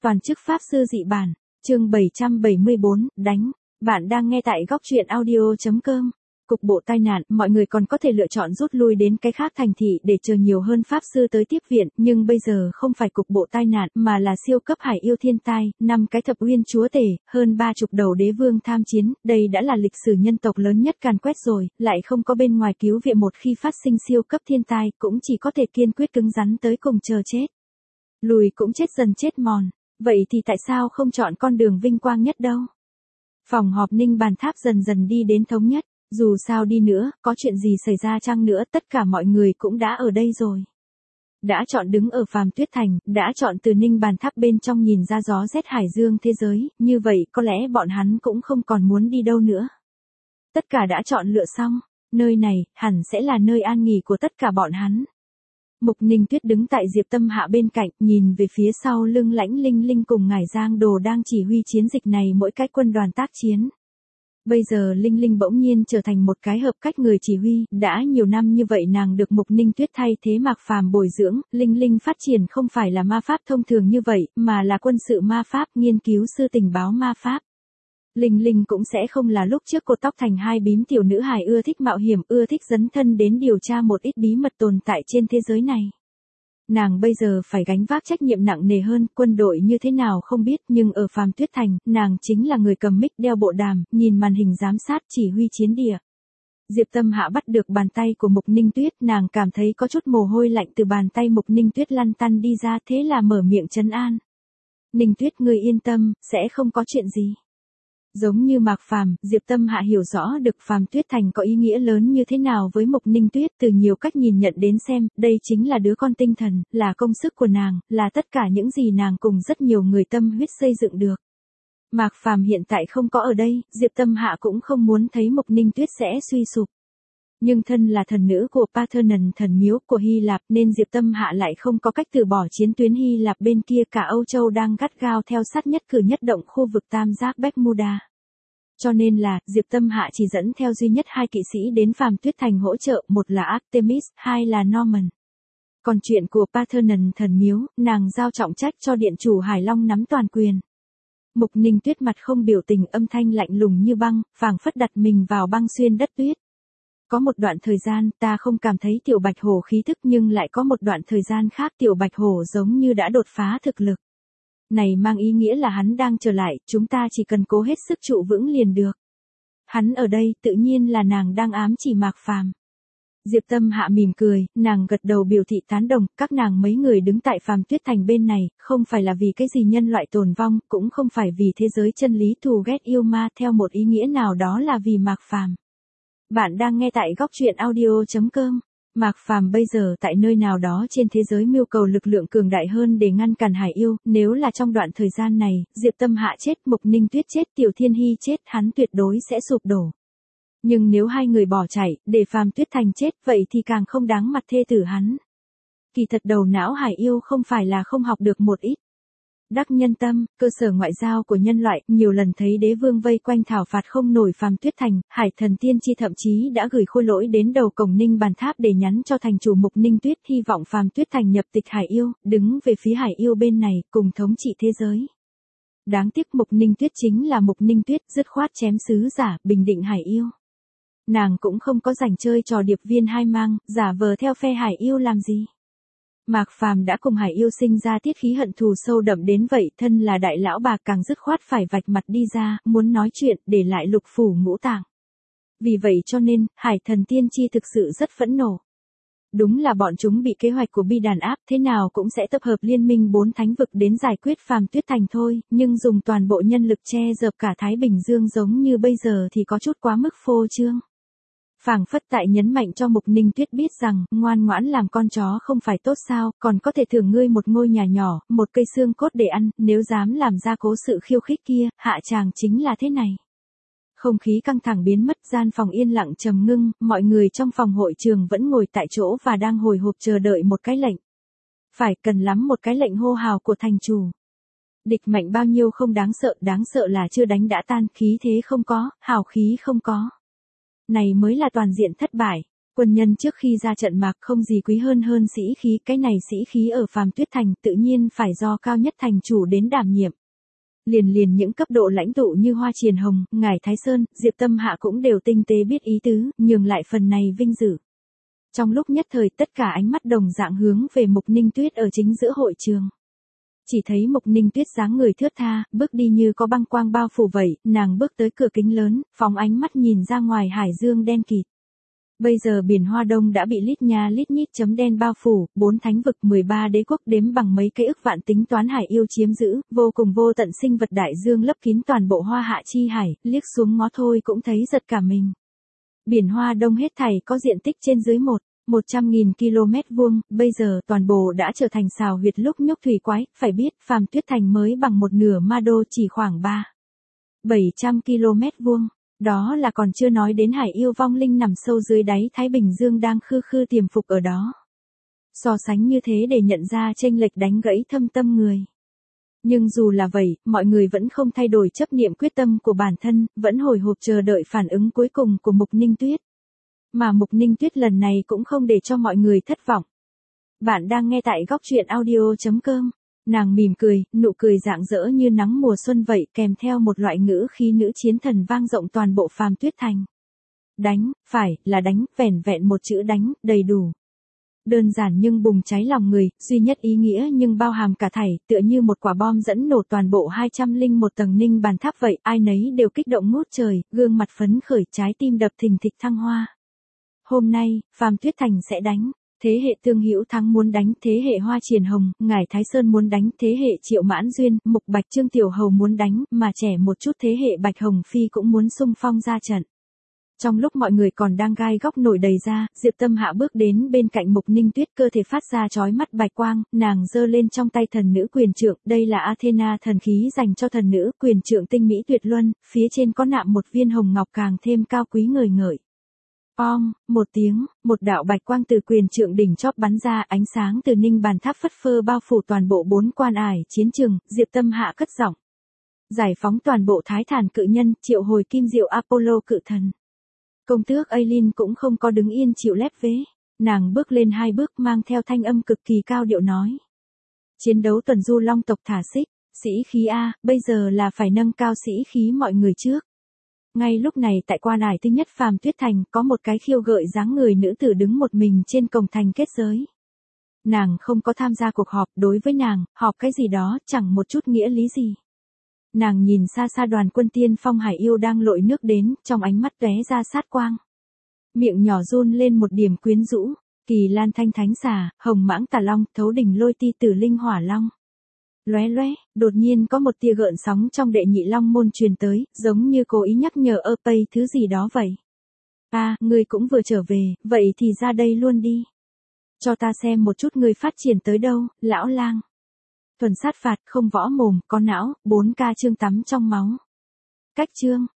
Toàn chức Pháp Sư Dị Bản, chương 774, đánh. Bạn đang nghe tại góc truyện audio.com. Cục bộ tai nạn, mọi người còn có thể lựa chọn rút lui đến cái khác thành thị để chờ nhiều hơn Pháp Sư tới tiếp viện, nhưng bây giờ không phải cục bộ tai nạn mà là siêu cấp hải yêu thiên tai, 5 cái thập uyên chúa tể, hơn 30 đầu đế vương tham chiến, đây đã là lịch sử nhân tộc lớn nhất càn quét rồi, lại không có bên ngoài cứu viện một khi phát sinh siêu cấp thiên tai, cũng chỉ có thể kiên quyết cứng rắn tới cùng chờ chết. Lùi cũng chết dần chết mòn, vậy thì tại sao không chọn con đường vinh quang nhất đâu? Phòng họp Ninh Bàn Tháp dần dần đi đến thống nhất. Dù sao đi nữa, có chuyện gì xảy ra chăng nữa, tất cả mọi người cũng đã ở đây rồi. Đã chọn đứng ở Phàm Tuyết Thành, đã chọn từ Ninh Bàn Tháp bên trong nhìn ra gió rét hải dương thế giới, như vậy có lẽ bọn hắn cũng không còn muốn đi đâu nữa. Tất cả đã chọn lựa xong, nơi này, hẳn sẽ là nơi an nghỉ của tất cả bọn hắn. Mục Ninh Tuyết đứng tại Diệp Tâm Hạ bên cạnh, nhìn về phía sau lưng Lãnh Linh Linh cùng Ngải Giang Đồ đang chỉ huy chiến dịch này mỗi cái quân đoàn tác chiến. Bây giờ Linh Linh bỗng nhiên trở thành một cái hợp cách người chỉ huy, đã nhiều năm như vậy nàng được Mục Ninh Tuyết thay thế Mạc Phàm bồi dưỡng, Linh Linh phát triển không phải là ma pháp thông thường như vậy, mà là quân sự ma pháp, nghiên cứu sư tình báo ma pháp. Linh Linh cũng sẽ không là lúc trước cột tóc thành hai bím tiểu nữ hài ưa thích mạo hiểm, ưa thích dấn thân đến điều tra một ít bí mật tồn tại trên thế giới này. Nàng bây giờ phải gánh vác trách nhiệm nặng nề hơn, quân đội như thế nào không biết, nhưng ở Phàm Tuyết Thành, nàng chính là người cầm mic đeo bộ đàm, nhìn màn hình giám sát chỉ huy chiến địa. Diệp Tâm Hạ bắt được bàn tay của Mục Ninh Tuyết, nàng cảm thấy có chút mồ hôi lạnh từ bàn tay Mục Ninh Tuyết lăn tăn đi ra, thế là mở miệng trấn an. Ninh Tuyết, ngươi yên tâm, sẽ không có chuyện gì. Giống như Mạc Phàm, Diệp Tâm Hạ hiểu rõ được Phàm Tuyết Thành có ý nghĩa lớn như thế nào với Mục Ninh Tuyết, từ nhiều cách nhìn nhận đến xem, đây chính là đứa con tinh thần, là công sức của nàng, là tất cả những gì nàng cùng rất nhiều người tâm huyết xây dựng được. Mạc Phàm hiện tại không có ở đây, Diệp Tâm Hạ cũng không muốn thấy Mục Ninh Tuyết sẽ suy sụp. Nhưng thân là thần nữ của Parthenon thần miếu của Hy Lạp nên Diệp Tâm Hạ lại không có cách từ bỏ chiến tuyến Hy Lạp bên kia, cả Âu Châu đang gắt gao theo sát nhất cử nhất động khu vực tam giác Bermuda. Cho nên là, Diệp Tâm Hạ chỉ dẫn theo duy nhất 2 kỵ sĩ đến Phàm Tuyết Thành hỗ trợ, một là Artemis, 2 là Norman. Còn chuyện của Parthenon thần miếu, nàng giao trọng trách cho điện chủ Hải Long nắm toàn quyền. Mục Ninh Tuyết mặt không biểu tình, âm thanh lạnh lùng như băng, phảng phất đặt mình vào băng xuyên đất tuyết. Có một đoạn thời gian ta không cảm thấy Tiểu Bạch Hổ khí thức, nhưng lại có một đoạn thời gian khác Tiểu Bạch Hổ giống như đã đột phá thực lực. Này mang ý nghĩa là hắn đang trở lại, chúng ta chỉ cần cố hết sức trụ vững liền được. Hắn ở đây, tự nhiên là nàng đang ám chỉ Mạc Phàm. Diệp Tâm Hạ mỉm cười, nàng gật đầu biểu thị tán đồng, các nàng mấy người đứng tại Phàm Tuyết Thành bên này, không phải là vì cái gì nhân loại tồn vong, cũng không phải vì thế giới chân lý thù ghét yêu ma, theo một ý nghĩa nào đó là vì Mạc Phàm. Bạn đang nghe tại góc truyện audio.com. Mạc Phàm bây giờ tại nơi nào đó trên thế giới mưu cầu lực lượng cường đại hơn để ngăn cản hải yêu, nếu là trong đoạn thời gian này, Diệp Tâm Hạ chết, Mục Ninh Tuyết chết, Tiểu Thiên Hy chết, hắn tuyệt đối sẽ sụp đổ. Nhưng nếu hai người bỏ chạy, để Phàm Tuyết Thành chết, vậy thì càng không đáng mặt thê tử hắn. Kỳ thật đầu não hải yêu không phải là không học được một ít. Đắc nhân tâm, cơ sở ngoại giao của nhân loại, nhiều lần thấy đế vương vây quanh thảo phạt không nổi Phàm Tuyết Thành, Hải Thần Tiên Tri thậm chí đã gửi khôi lỗi đến đầu cổng Ninh Bàn Tháp để nhắn cho thành chủ Mục Ninh Tuyết, hy vọng Phàm Tuyết Thành nhập tịch hải yêu, đứng về phía hải yêu bên này, cùng thống trị thế giới. Đáng tiếc Mục Ninh Tuyết chính là Mục Ninh Tuyết, dứt khoát chém sứ giả, bình định hải yêu. Nàng cũng không có rảnh chơi trò điệp viên hai mang, giả vờ theo phe hải yêu làm gì. Mạc Phàm đã cùng hải yêu sinh ra tiết khí hận thù sâu đậm đến vậy, thân là đại lão bà càng dứt khoát phải vạch mặt đi ra, muốn nói chuyện, để lại lục phủ ngũ tạng. Vì vậy cho nên, Hải Thần Tiên Tri thực sự rất phẫn nộ. Đúng là bọn chúng bị kế hoạch của Bi Đàn áp, thế nào cũng sẽ tập hợp liên minh 4 thánh vực đến giải quyết Phàm Tuyết Thành thôi, nhưng dùng toàn bộ nhân lực che dợp cả Thái Bình Dương giống như bây giờ thì có chút quá mức phô trương. Phảng phất tại nhấn mạnh cho Mục Ninh Tuyết biết rằng, ngoan ngoãn làm con chó không phải tốt sao, còn có thể thưởng ngươi một ngôi nhà nhỏ, một cây xương cốt để ăn, nếu dám làm ra cố sự khiêu khích kia, hạ tràng chính là thế này. Không khí căng thẳng biến mất, gian phòng yên lặng trầm ngưng, mọi người trong phòng hội trường vẫn ngồi tại chỗ và đang hồi hộp chờ đợi một cái lệnh. Phải cần lắm một cái lệnh hô hào của thành chủ. Địch mạnh bao nhiêu không đáng sợ là chưa đánh đã tan, khí thế không có, hào khí không có. Này mới là toàn diện thất bại. Quân nhân trước khi ra trận mạc không gì quý hơn sĩ khí, cái này sĩ khí ở Phàm Tuyết Thành tự nhiên phải do cao nhất thành chủ đến đảm nhiệm. Liền những cấp độ lãnh tụ như Hoa Triền Hồng, Ngải Thái Sơn, Diệp Tâm Hạ cũng đều tinh tế biết ý tứ, nhường lại phần này vinh dự. Trong lúc nhất thời tất cả ánh mắt đồng dạng hướng về Mục Ninh Tuyết ở chính giữa hội trường. Chỉ thấy Mục Ninh Tuyết dáng người thướt tha, bước đi như có băng quang bao phủ vậy, nàng bước tới cửa kính lớn, phóng ánh mắt nhìn ra ngoài hải dương đen kịt. Bây giờ biển Hoa Đông đã bị lít nha lít nhít chấm đen bao phủ, 4 thánh vực 13 đế quốc đếm bằng mấy cây ức vạn tính toán hải yêu chiếm giữ, vô cùng vô tận sinh vật đại dương lấp kín toàn bộ Hoa Hạ chi hải, liếc xuống ngó thôi cũng thấy giật cả mình. Biển Hoa Đông hết thảy có diện tích trên dưới 100.000 km vuông, bây giờ toàn bộ đã trở thành xào huyệt lúc nhúc thủy quái, phải biết Phàm Tuyết Thành mới bằng một nửa ma đô chỉ khoảng 700 km vuông. Đó là còn chưa nói đến hải yêu vong linh nằm sâu dưới đáy Thái Bình Dương đang khư khư tiềm phục ở đó. So sánh như thế để nhận ra chênh lệch đánh gãy thâm tâm người. Nhưng dù là vậy, mọi người vẫn không thay đổi chấp niệm quyết tâm của bản thân, vẫn hồi hộp chờ đợi phản ứng cuối cùng của Mục Ninh Tuyết. Mà Mục Ninh Tuyết lần này cũng không để cho mọi người thất vọng. Bạn đang nghe tại góc truyện audio.com. Nàng mỉm cười, nụ cười rạng rỡ như nắng mùa xuân vậy, kèm theo một loại ngữ khí nữ chiến thần vang rộng toàn bộ Phàm Tuyết Thành. Đánh, phải, là đánh, vẻn vẹn một chữ đánh, đầy đủ. Đơn giản nhưng bùng cháy lòng người, duy nhất ý nghĩa nhưng bao hàm cả thảy, tựa như một quả bom dẫn nổ toàn bộ 201 tầng Ninh Bàn Tháp vậy, ai nấy đều kích động ngút trời, gương mặt phấn khởi, trái tim đập thình thịch thăng hoa. Hôm nay, Phàm Tuyết Thành sẽ đánh. Thế hệ Tương Hữu Thắng muốn đánh, thế hệ Hoa Triền Hồng, Ngải Thái Sơn muốn đánh, thế hệ Triệu Mãn Duyên, Mục Bạch Trương Tiểu Hầu muốn đánh, mà trẻ một chút thế hệ Bạch Hồng Phi cũng muốn xung phong ra trận. Trong lúc mọi người còn đang gai góc nổi đầy ra, Diệp Tâm Hạ bước đến bên cạnh Mục Ninh Tuyết, cơ thể phát ra chói mắt bạch quang, nàng giơ lên trong tay thần nữ quyền trượng, đây là Athena thần khí dành cho thần nữ, quyền trượng tinh mỹ tuyệt luân, phía trên có nạm một viên hồng ngọc càng thêm cao quý ngời ngợi. Ong, một tiếng, một đạo bạch quang từ quyền trượng đỉnh chóp bắn ra, ánh sáng từ Ninh Bàn Tháp phất phơ bao phủ toàn bộ 4 quan ải chiến trường, Diệp Tâm Hạ cất giọng. Giải phóng toàn bộ Thái Thản cự nhân, triệu hồi kim diệu Apollo cự thần. Công tước Aileen cũng không có đứng yên chịu lép vế, nàng bước lên 2 bước mang theo thanh âm cực kỳ cao điệu nói. Chiến đấu tuần du long tộc thả xích, sĩ khí A, bây giờ là phải nâng cao sĩ khí mọi người trước. Ngay lúc này tại quan ải thứ nhất Phàm Tuyết Thành có một cái khiêu gợi dáng người nữ tử đứng một mình trên cổng thành kết giới. Nàng không có tham gia cuộc họp, đối với nàng, họp cái gì đó chẳng một chút nghĩa lý gì. Nàng nhìn xa xa đoàn quân tiên phong hải yêu đang lội nước đến, trong ánh mắt tóe ra sát quang. Miệng nhỏ run lên một điểm quyến rũ, Kỳ Lan Thanh Thánh Xà, Hồng Mãng Tà Long, Thấu Đỉnh Lôi Ti Tử Linh Hỏa Long. Lóe lóe, đột nhiên có một tia gợn sóng trong đệ nhị long môn truyền tới, giống như cố ý nhắc nhở Pay thứ gì đó vậy. Ngươi cũng vừa trở về, vậy thì ra đây luôn đi. Cho ta xem một chút ngươi phát triển tới đâu, lão lang. Thuần sát phạt, không võ mồm, có não, 4K chương tắm trong máu. Cách chương,